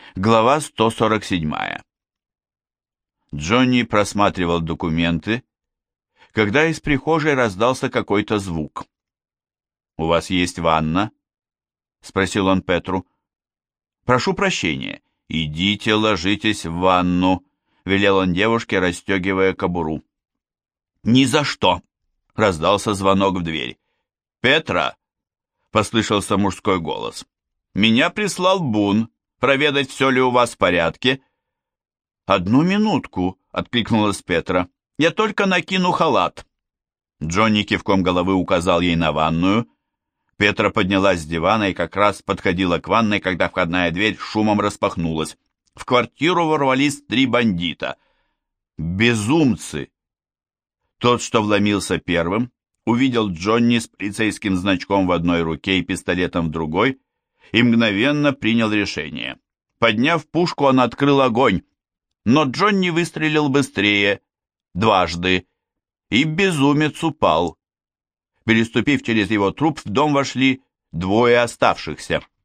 Глава 147. Джонни просматривал документы, когда из прихожей раздался какой-то звук. «У вас есть ванна?» — спросил он Петру. «Прошу прощения. Идите, ложитесь в ванну», — велел он девушке, расстегивая кобуру. «Ни за что!» — раздался звонок в дверь. «Петра!» — послышался мужской голос. «Меня прислал Бун. Проведать, все ли у вас в порядке?» «Одну минутку», — откликнулась Петра. «Я только накину халат». Джонни кивком головы указал ей на ванную. Петра поднялась с дивана и как раз подходила к ванной, когда входная дверь шумом распахнулась. В квартиру ворвались 3 бандита. Безумцы! Тот, что вломился первым, увидел Джонни с полицейским значком в одной руке и пистолетом в другой, и мгновенно принял решение. Подняв пушку, он открыл огонь, но Джонни выстрелил быстрее, дважды, и безумец упал. Переступив через его труп, в дом вошли 2 оставшихся.